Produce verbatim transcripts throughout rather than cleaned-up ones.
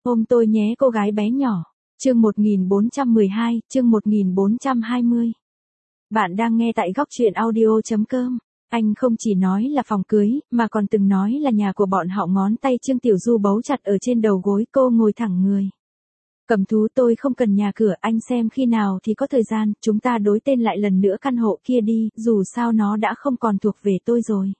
Ôm tôi nhé cô gái bé nhỏ. Chương một nghìn bốn trăm mười hai, chương một nghìn bốn trăm hai mươi. Bạn đang nghe tại góc truyện audio chấm com. Anh không chỉ nói là phòng cưới, mà còn từng nói là nhà của bọn họ. Ngón tay Trương Tiểu Du bấu chặt ở trên đầu gối, cô ngồi thẳng người. Cầm thú, tôi không cần nhà cửa, anh xem khi nào thì có thời gian, chúng ta đối tên lại lần nữa căn hộ kia đi, dù sao nó đã không còn thuộc về tôi rồi.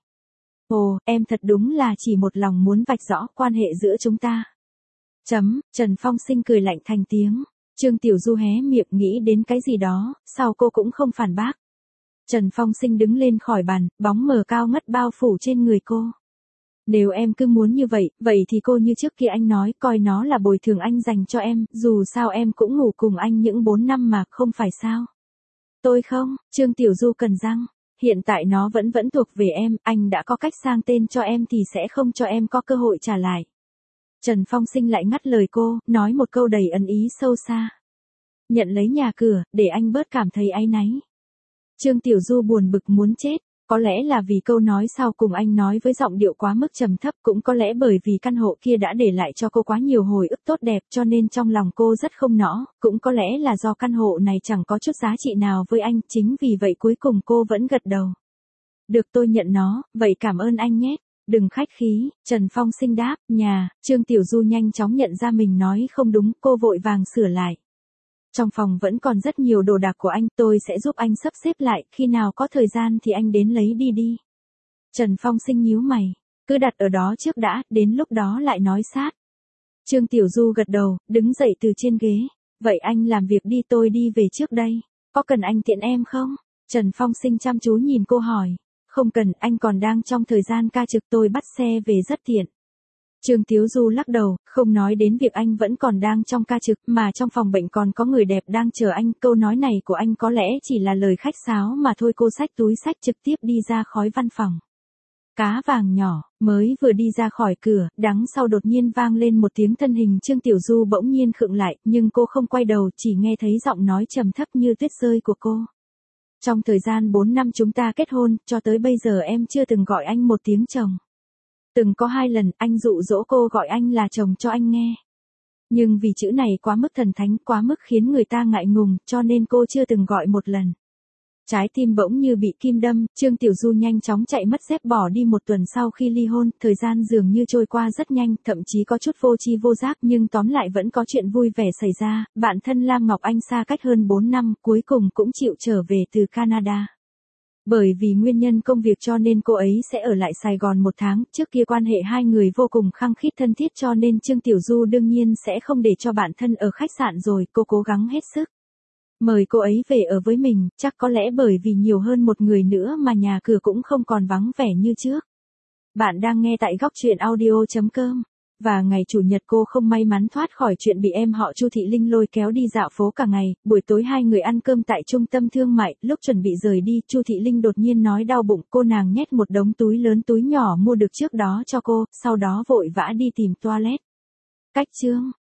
Ồ, em thật đúng là chỉ một lòng muốn vạch rõ quan hệ giữa chúng ta. Chấm, Trần Phong Sinh cười lạnh thành tiếng. Trương Tiểu Du hé miệng nghĩ đến cái gì đó, sau cô cũng không phản bác. Trần Phong Sinh đứng lên khỏi bàn, bóng mờ cao ngất bao phủ trên người cô. Nếu em cứ muốn như vậy, vậy thì cô như trước kia anh nói, coi nó là bồi thường anh dành cho em, dù sao em cũng ngủ cùng anh những bốn năm mà, không phải sao? Tôi không, Trương Tiểu Du cằn răng. Hiện tại nó vẫn vẫn thuộc về em, anh đã có cách sang tên cho em thì sẽ không cho em có cơ hội trả lại. Trần Phong Sinh lại ngắt lời cô, nói một câu đầy ẩn ý sâu xa. Nhận lấy nhà cửa, để anh bớt cảm thấy áy náy. Trương Tiểu Du buồn bực muốn chết, có lẽ là vì câu nói sau cùng anh nói với giọng điệu quá mức trầm thấp, cũng có lẽ bởi vì căn hộ kia đã để lại cho cô quá nhiều hồi ức tốt đẹp cho nên trong lòng cô rất không nỡ, cũng có lẽ là do căn hộ này chẳng có chút giá trị nào với anh, chính vì vậy cuối cùng cô vẫn gật đầu. Được, tôi nhận nó, vậy cảm ơn anh nhé. Đừng khách khí, Trần Phong Sinh đáp. Nhà, Trương Tiểu Du nhanh chóng nhận ra mình nói không đúng, cô vội vàng sửa lại. Trong phòng vẫn còn rất nhiều đồ đạc của anh, tôi sẽ giúp anh sắp xếp lại, khi nào có thời gian thì anh đến lấy đi đi. Trần Phong Sinh nhíu mày, cứ đặt ở đó trước đã, đến lúc đó lại nói sát. Trương Tiểu Du gật đầu, đứng dậy từ trên ghế. Vậy anh làm việc đi, tôi đi về trước đây. Có cần anh tiện em không? Trần Phong Sinh chăm chú nhìn cô hỏi. Không cần, anh còn đang trong thời gian ca trực, tôi bắt xe về rất tiện. Trương Tiểu Du lắc đầu, không nói đến việc anh vẫn còn đang trong ca trực, mà trong phòng bệnh còn có người đẹp đang chờ anh. Câu nói này của anh có lẽ chỉ là lời khách sáo mà thôi. Cô xách túi xách trực tiếp đi ra khỏi văn phòng. Cá vàng nhỏ, mới vừa đi ra khỏi cửa, đằng sau đột nhiên vang lên một tiếng, thân hình Trương Tiểu Du bỗng nhiên khựng lại, nhưng cô không quay đầu, chỉ nghe thấy giọng nói trầm thấp như tuyết rơi của cô. Trong thời gian bốn năm chúng ta kết hôn, cho tới bây giờ em chưa từng gọi anh một tiếng chồng. Từng có hai lần, anh dụ dỗ cô gọi anh là chồng cho anh nghe. Nhưng vì chữ này quá mức thần thánh, quá mức khiến người ta ngại ngùng, cho nên cô chưa từng gọi một lần. Trái tim bỗng như bị kim đâm, Trương Tiểu Du nhanh chóng chạy mất dép bỏ đi. Một tuần sau khi ly hôn, thời gian dường như trôi qua rất nhanh, thậm chí có chút vô tri vô giác, nhưng tóm lại vẫn có chuyện vui vẻ xảy ra. Bạn thân Lam Ngọc Anh xa cách hơn bốn năm, cuối cùng cũng chịu trở về từ Canada. Bởi vì nguyên nhân công việc cho nên cô ấy sẽ ở lại Sài Gòn một tháng, trước kia quan hệ hai người vô cùng khăng khít thân thiết cho nên Trương Tiểu Du đương nhiên sẽ không để cho bạn thân ở khách sạn rồi, cô cố gắng hết sức. Mời cô ấy về ở với mình, chắc có lẽ bởi vì nhiều hơn một người nữa mà nhà cửa cũng không còn vắng vẻ như trước. Bạn đang nghe tại góc truyện audio chấm com. Và ngày chủ nhật cô không may mắn thoát khỏi chuyện bị em họ Chu Thị Linh lôi kéo đi dạo phố cả ngày. Buổi tối hai người ăn cơm tại trung tâm thương mại, lúc chuẩn bị rời đi, Chu Thị Linh đột nhiên nói đau bụng, cô nàng nhét một đống túi lớn túi nhỏ mua được trước đó cho cô, sau đó vội vã đi tìm toilet. Cách chương